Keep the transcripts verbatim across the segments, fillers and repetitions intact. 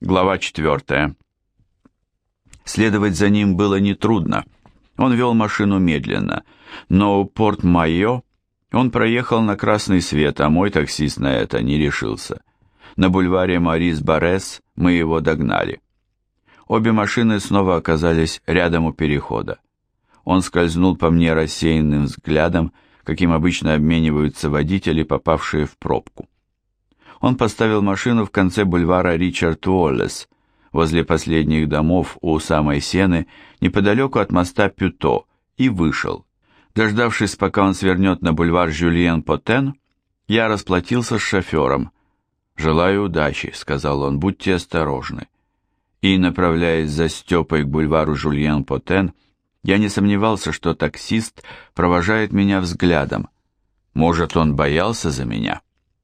Глава четвертая. Следовать за ним было нетрудно. Он вел машину медленно, но у Порт-Майо он проехал на красный свет, а мой таксист на это не решился. На бульваре Морис-Баррес мы его догнали. Обе машины снова оказались рядом у перехода. Он скользнул по мне рассеянным взглядом, каким обычно обмениваются водители, попавшие в пробку. Он поставил машину в конце бульвара Ричард Уоллес, возле последних домов у самой Сены, неподалеку от моста Пюто, и вышел. Дождавшись, пока он свернет на бульвар Жюльен-Потен, я расплатился с шофером. «Желаю удачи», — сказал он, — «будьте осторожны». И, направляясь за Степой к бульвару Жюльен-Потен, я не сомневался, что таксист провожает меня взглядом. Может, он боялся за меня?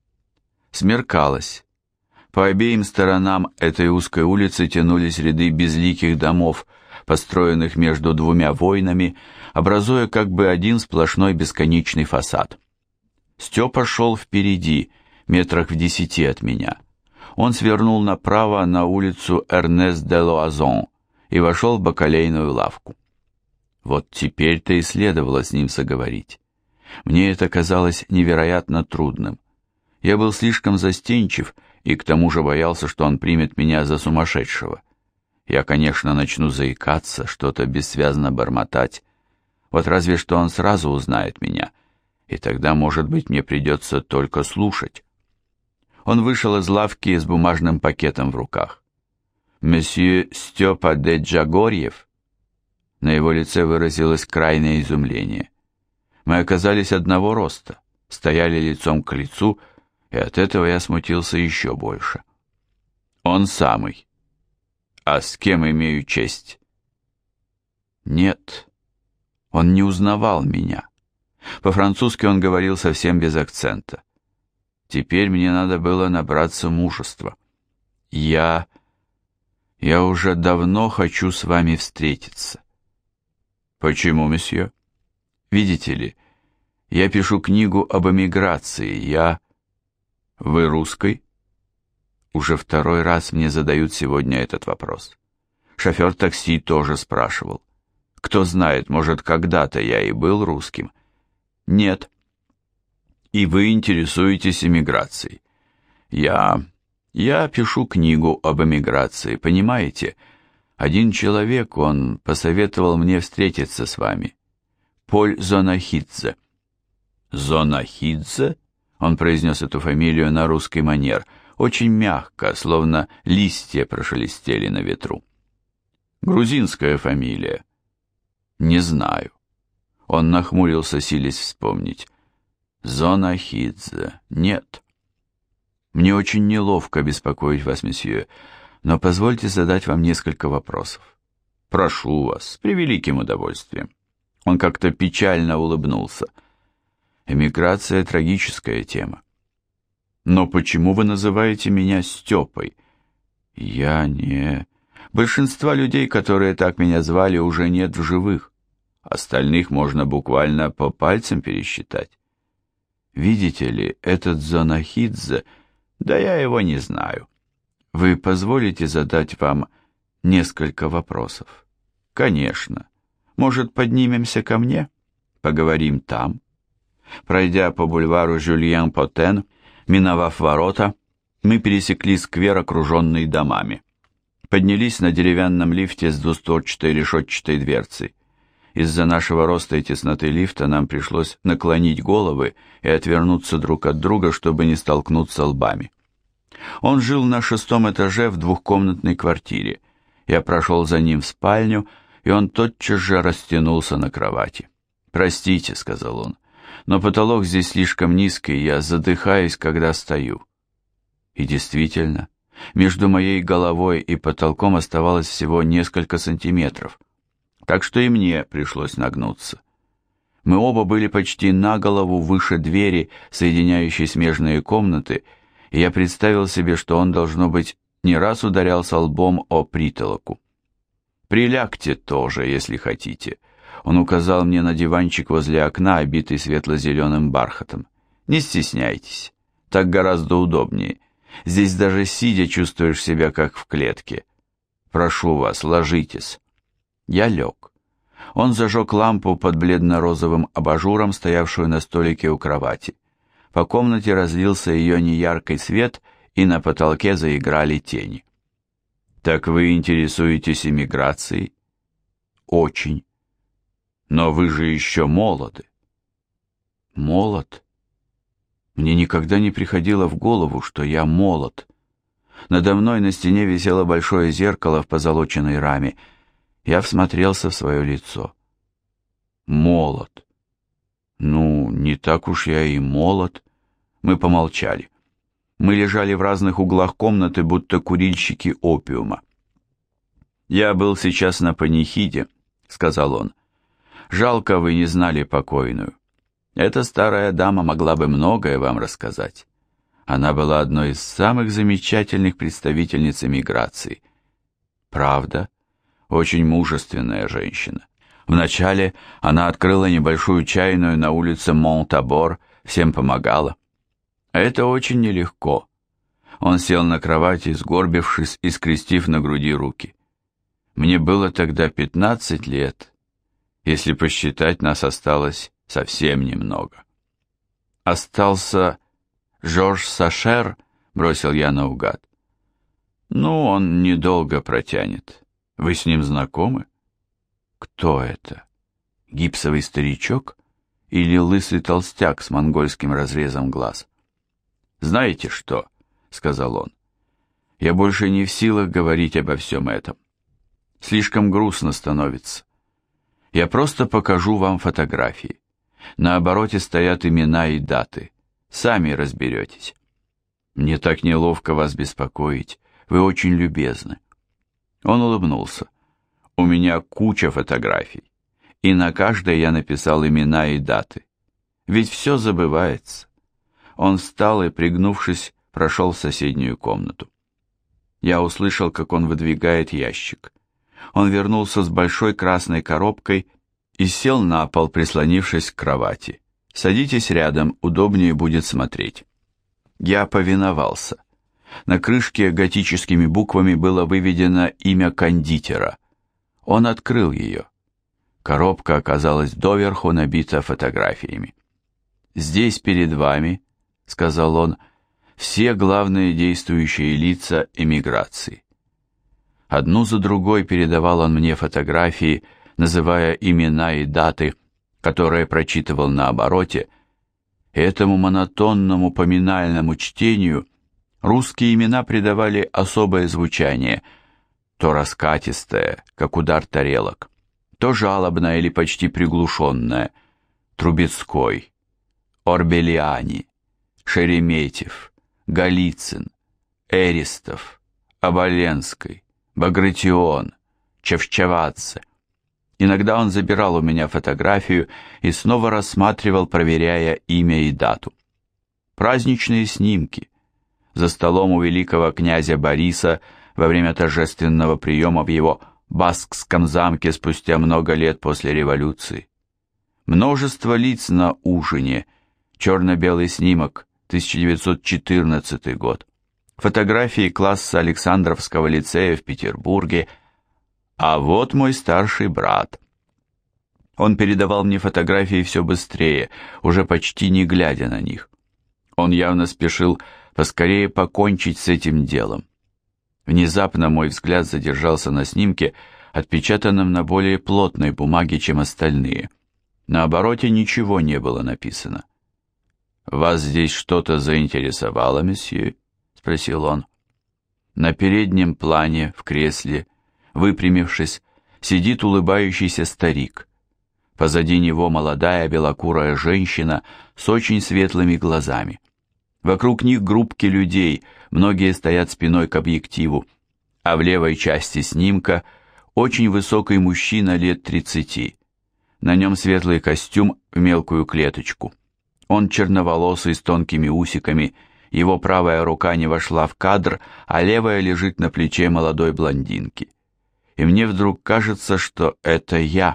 Смеркалось. По обеим сторонам этой узкой улицы тянулись ряды безликих домов, построенных между двумя войнами, образуя как бы один сплошной бесконечный фасад. Степа шел впереди, метрах в десяти от меня. Он свернул направо на улицу Эрнест-де-Луазон и вошел в бакалейную лавку. Вот теперь-то и следовало с ним заговорить. Мне это казалось невероятно трудным. Я был слишком застенчив и к тому же боялся, что он примет меня за сумасшедшего. Я, конечно, начну заикаться, что-то бессвязно бормотать. Вот разве что он сразу узнает меня, и тогда, может быть, мне придется только слушать. Он вышел из лавки с бумажным пакетом в руках. «Месье Степа де Джагорьев?» На его лице выразилось крайнее изумление. Мы оказались одного роста, стояли лицом к лицу, и от этого я смутился еще больше. «Он самый. А с кем имею честь?» «Нет, он не узнавал меня. По-французски он говорил совсем без акцента. Теперь мне надо было набраться мужества. Я... я уже давно хочу с вами встретиться». «Почему, месье?» «Видите ли, я пишу книгу об эмиграции, я...» «Вы русский?» Уже второй раз мне задают сегодня этот вопрос. Шофер такси тоже спрашивал. Кто знает, может, когда-то я и был русским. «Нет». «И вы интересуетесь эмиграцией?» «Я... я пишу книгу об эмиграции, понимаете? Один человек, он посоветовал мне встретиться с вами. Поль Зонахидзе». «Зонахидзе?» Он произнес эту фамилию на русский манер, очень мягко, словно листья прошелестели на ветру. «Грузинская фамилия?» «Не знаю». Он нахмурился, силясь вспомнить. «Зонахидзе. Нет». «Мне очень неловко беспокоить вас, месье, но позвольте задать вам несколько вопросов». «Прошу вас, с превеликим удовольствием». Он как-то печально улыбнулся. «Эмиграция — трагическая тема». «Но почему вы называете меня Степой?» «Я не... Большинства людей, которые так меня звали, уже нет в живых. Остальных можно буквально по пальцам пересчитать. Видите ли, этот Зонахидзе, да я его не знаю. Вы позволите задать вам несколько вопросов?» «Конечно. Может, поднимемся ко мне? Поговорим там?» Пройдя по бульвару Жюльен-Потен, миновав ворота, мы пересекли сквер, окруженный домами. Поднялись на деревянном лифте с двустворчатой решетчатой дверцей. Из-за нашего роста и тесноты лифта нам пришлось наклонить головы и отвернуться друг от друга, чтобы не столкнуться лбами. Он жил на шестом этаже в двухкомнатной квартире. Я прошел за ним в спальню, и он тотчас же растянулся на кровати. «Простите», — сказал он, — «но потолок здесь слишком низкий, я задыхаюсь, когда стою». И действительно, между моей головой и потолком оставалось всего несколько сантиметров, так что и мне пришлось нагнуться. Мы оба были почти на голову выше двери, соединяющей смежные комнаты, и я представил себе, что он, должно быть, не раз ударялся лбом о притолоку. «Прилягте тоже, если хотите». Он указал мне на диванчик возле окна, обитый светло-зеленым бархатом. «Не стесняйтесь, так гораздо удобнее. Здесь даже сидя чувствуешь себя как в клетке. Прошу вас, ложитесь». Я лег. Он зажег лампу под бледно-розовым абажуром, стоявшую на столике у кровати. По комнате разлился ее неяркий свет, и на потолке заиграли тени. «Так вы интересуетесь эмиграцией?» «Очень. Но вы же еще молоды». «Молод?» Мне никогда не приходило в голову, что я молод. Надо мной на стене висело большое зеркало в позолоченной раме. Я всмотрелся в свое лицо. Молод. Ну, не так уж я и молод. Мы помолчали. Мы лежали в разных углах комнаты, будто курильщики опиума. «Я был сейчас на панихиде», — сказал он. «Жалко, вы не знали покойную. Эта старая дама могла бы многое вам рассказать. Она была одной из самых замечательных представительниц эмиграции. Правда, очень мужественная женщина. Вначале она открыла небольшую чайную на улице Монтабор, всем помогала. А это очень нелегко». Он сел на кровати, сгорбившись и скрестив на груди руки. «Мне было тогда пятнадцать лет. Если посчитать, нас осталось совсем немного». «Остался Жорж Сашер?» — бросил я наугад. «Ну, он недолго протянет. Вы с ним знакомы?» «Кто это? Гипсовый старичок или лысый толстяк с монгольским разрезом глаз?» «Знаете что?» — сказал он. «Я больше не в силах говорить обо всем этом. Слишком грустно становится. Я просто покажу вам фотографии. На обороте стоят имена и даты. Сами разберетесь. Мне так неловко вас беспокоить. Вы очень любезны». Он улыбнулся. «У меня куча фотографий, и на каждой я написал имена и даты. Ведь все забывается». Он встал и, пригнувшись, прошел в соседнюю комнату. Я услышал, как он выдвигает ящик. Он вернулся с большой красной коробкой и сел на пол, прислонившись к кровати. «Садитесь рядом, удобнее будет смотреть». Я повиновался. На крышке готическими буквами было выведено имя кондитера. Он открыл ее. Коробка оказалась доверху набита фотографиями. «Здесь перед вами», — сказал он, — «все главные действующие лица эмиграции». Одну за другой передавал он мне фотографии, называя имена и даты, которые прочитывал на обороте. Этому монотонному поминальному чтению русские имена придавали особое звучание, то раскатистое, как удар тарелок, то жалобное или почти приглушенное: Трубецкой, Орбелиани, Шереметьев, Голицын, Эристов, Оболенский, Багратион, Чевчевадзе. Иногда он забирал у меня фотографию и снова рассматривал, проверяя имя и дату. Праздничные снимки. За столом у великого князя Бориса во время торжественного приема в его Баскском замке спустя много лет после революции. Множество лиц на ужине. Черно-белый снимок, тысяча девятьсот четырнадцатый год. Фотографии класса Александровского лицея в Петербурге. А вот мой старший брат. Он передавал мне фотографии все быстрее, уже почти не глядя на них. Он явно спешил поскорее покончить с этим делом. Внезапно мой взгляд задержался на снимке, отпечатанном на более плотной бумаге, чем остальные. На обороте ничего не было написано. «Вас здесь что-то заинтересовало, месье?» — спросил он. На переднем плане, в кресле, выпрямившись, сидит улыбающийся старик. Позади него молодая белокурая женщина с очень светлыми глазами. Вокруг них группки людей, многие стоят спиной к объективу, а в левой части снимка очень высокий мужчина лет тридцати. На нем светлый костюм в мелкую клеточку. Он черноволосый с тонкими усиками, его правая рука не вошла в кадр, а левая лежит на плече молодой блондинки. И мне вдруг кажется, что это я.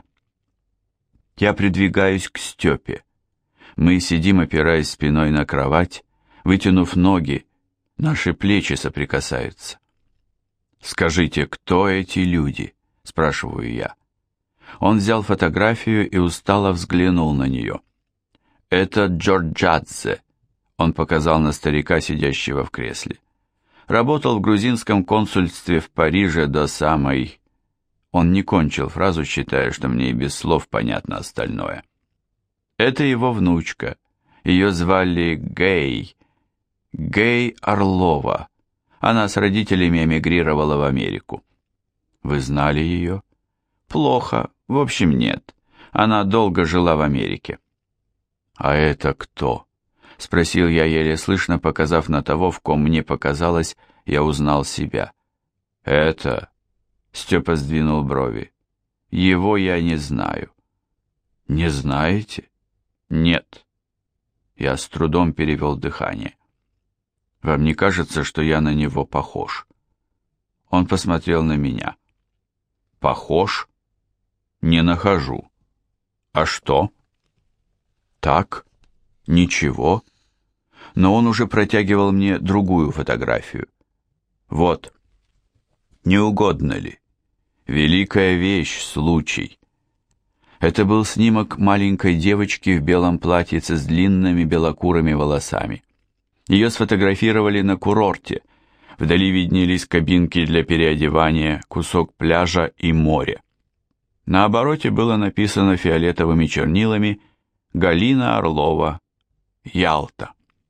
Я придвигаюсь к Степе. Мы сидим, опираясь спиной на кровать, вытянув ноги, Наши плечи соприкасаются. «Скажите, кто эти люди?» – спрашиваю я. Он взял фотографию и устало взглянул на нее. «Это Джорджадзе», – он показал на старика, сидящего в кресле. «Работал в грузинском консульстве в Париже до самой...» Он не кончил фразу, считая, что мне и без слов понятно остальное. «Это его внучка. Ее звали Гей. Гей Орлова. Она с родителями эмигрировала в Америку». «Вы знали ее?» «Плохо. В общем, нет. Она долго жила в Америке». «А это кто?» — спросил я еле слышно, показав на того, в ком мне показалось, я узнал себя. «Это...» — Степа сдвинул брови. «Его я не знаю». «Не знаете?» «Нет». Я с трудом перевел дыхание. «Вам не кажется, что я на него похож?» Он посмотрел на меня. «Похож? Не нахожу. А что?» «Так, ничего». Но он уже протягивал мне другую фотографию. «Вот. Не угодно ли? Великая вещь, случай». Это был снимок маленькой девочки в белом платьице с длинными белокурыми волосами. Ее сфотографировали на курорте. Вдали виднелись кабинки для переодевания, кусок пляжа и море. На обороте было написано фиолетовыми чернилами «Галина Орлова, Ялта».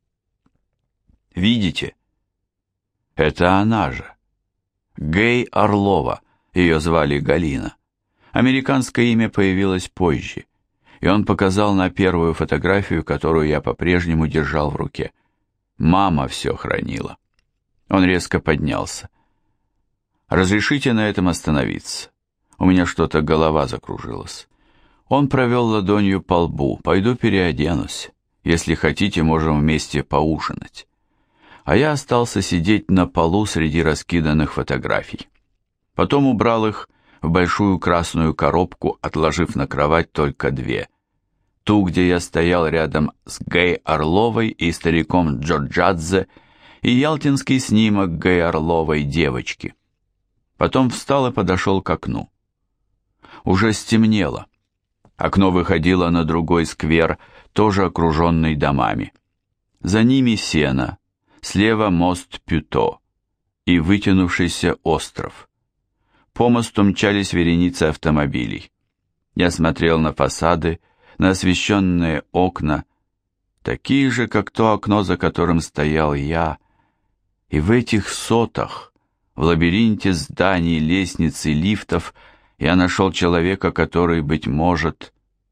Видите? Это она же. Гей Орлова, ее звали Галина. Американское имя появилось позже, и он показал на первую фотографию, которую я по-прежнему держал в руке. Мама все хранила. Он резко поднялся. «Разрешите на этом остановиться? У меня что-то голова закружилась». Он провел ладонью по лбу. «Пойду переоденусь. Если хотите, можем вместе поужинать». А я остался сидеть на полу среди раскиданных фотографий. Потом убрал их в большую красную коробку, отложив на кровать только две. Ту, где я стоял рядом с Гей Орловой и стариком Джорджадзе, и ялтинский снимок Гей Орловой девочки. Потом встал и подошел к окну. Уже стемнело. Окно выходило на другой сквер, тоже окруженный домами. За ними сено, слева мост Пюто и вытянувшийся остров. По мосту мчались вереницы автомобилей. Я смотрел на фасады, на освещенные окна, такие же, как то окно, за которым стоял я, и в этих сотах, в лабиринте зданий, лестниц и лифтов, я нашел человека, который, быть может...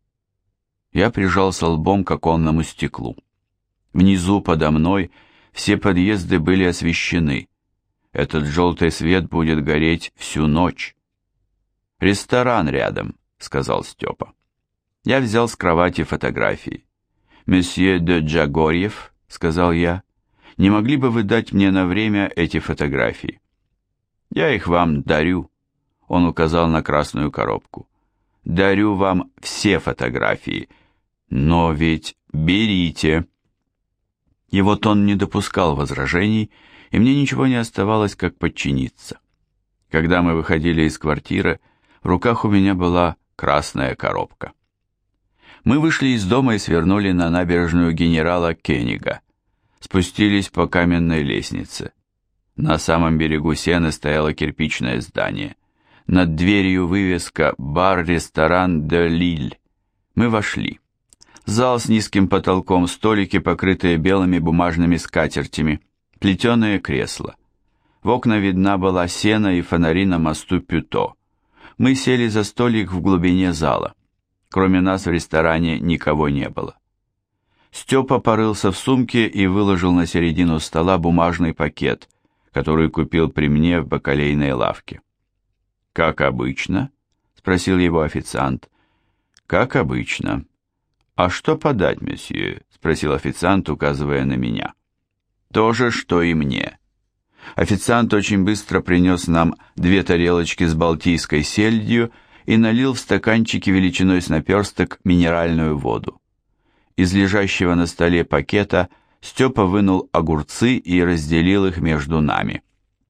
Я прижался лбом к оконному стеклу. Внизу, подо мной, все подъезды были освещены. Этот желтый свет будет гореть всю ночь. «Ресторан рядом», — сказал Степа. Я взял с кровати фотографии. «Месье де Джагорьев», — сказал я, — «не могли бы вы дать мне на время эти фотографии?» «Я их вам дарю», — он указал на красную коробку. «Дарю вам все фотографии, но ведь берите». Его тон не допускал возражений, и мне ничего не оставалось, как подчиниться. Когда мы выходили из квартиры, в руках у меня была красная коробка. Мы вышли из дома и свернули на набережную генерала Кенига. Спустились по каменной лестнице. На самом берегу Сены стояло кирпичное здание. Над дверью вывеска «Бар-ресторан де Лиль». Мы вошли. Зал с низким потолком, столики, покрытые белыми бумажными скатертями, плетеные кресла. В окна видна была сена и фонари на мосту Пюто. Мы сели за столик в глубине зала. Кроме нас в ресторане никого не было. Степа порылся в сумке и выложил на середину стола бумажный пакет, который купил при мне в бакалейной лавке. «Как обычно?» — спросил его официант. «Как обычно». «А что подать, месье?» — спросил официант, указывая на меня. «То же, что и мне». Официант очень быстро принес нам две тарелочки с балтийской сельдью и налил в стаканчики величиной с наперсток минеральную воду. Из лежащего на столе пакета Степа вынул огурцы и разделил их между нами.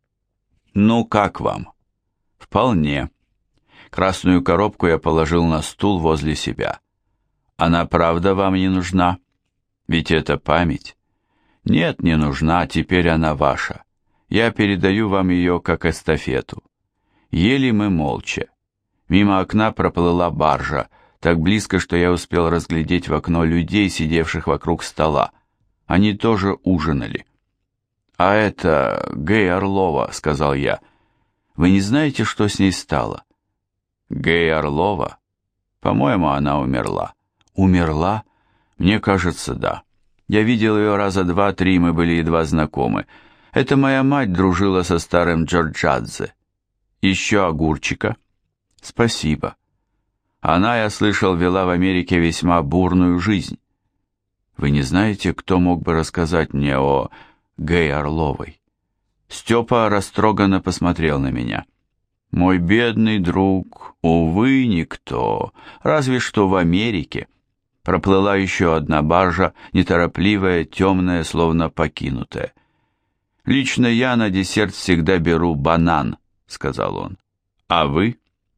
«Ну, как вам?» «Вполне». Красную коробку я положил на стул возле себя. «Она правда вам не нужна? Ведь это память». «Нет, не нужна, теперь она ваша. Я передаю вам ее как эстафету». Ели мы молча. Мимо окна проплыла баржа, так близко, что я успел разглядеть в окно людей, сидевших вокруг стола. Они тоже ужинали. «А это Гэй Орлова», — сказал я. «Вы не знаете, что с ней стало?» «Гэй Орлова? По-моему, она умерла». «Умерла? Мне кажется, да. Я видел ее раза два-три, мы были едва знакомы. Это моя мать дружила со старым Джорджадзе. Еще огурчика?» «Спасибо. Она, я слышал, вела в Америке весьма бурную жизнь. Вы не знаете, кто мог бы рассказать мне о Гэй Орловой?» Степа растроганно посмотрел на меня. «Мой бедный друг, увы, никто, разве что в Америке». Проплыла еще одна баржа, неторопливая, темная, словно покинутая. «Лично я на десерт всегда беру банан», — сказал он. «А вы?»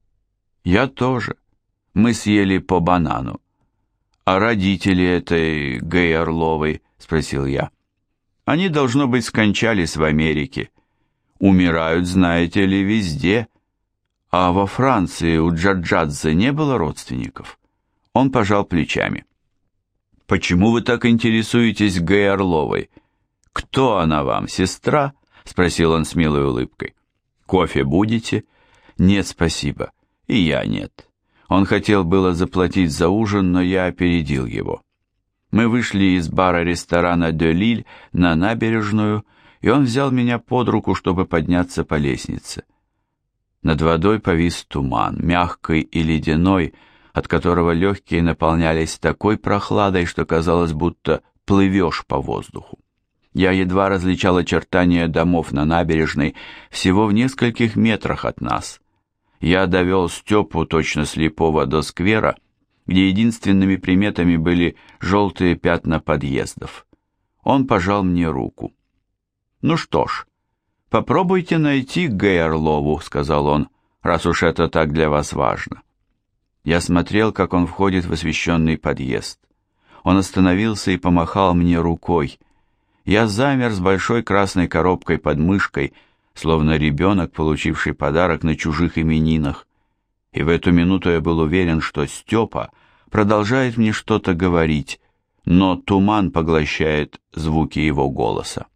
«Я тоже. Мы съели по банану». «А родители этой Гэй Орловой?» — спросил я. «Они, должно быть, скончались в Америке. Умирают, знаете ли, везде. А во Франции у Джорджадзе не было родственников?» Он пожал плечами. «Почему вы так интересуетесь Гэй Орловой? Кто она вам, сестра?» — спросил он с милой улыбкой. «Кофе будете?» «Нет, спасибо. И я нет». Он хотел было заплатить за ужин, но я опередил его. Мы вышли из бара-ресторана «Де Лиль» на набережную, и он взял меня под руку, чтобы подняться по лестнице. Над водой повис туман, мягкий и ледяной, от которого легкие наполнялись такой прохладой, что казалось, будто плывешь по воздуху. Я едва различал очертания домов на набережной всего в нескольких метрах от нас. Я довел Степу, точно слепого, до сквера, где единственными приметами были желтые пятна подъездов. Он пожал мне руку. «Ну что ж, попробуйте найти Гэй Орлову», — сказал он, — «раз уж это так для вас важно». Я смотрел, как он входит в освещенный подъезд. Он остановился и помахал мне рукой. Я замер с большой красной коробкой под мышкой, словно ребенок, получивший подарок на чужих именинах. И в эту минуту я был уверен, что Степа продолжает мне что-то говорить, но туман поглощает звуки его голоса.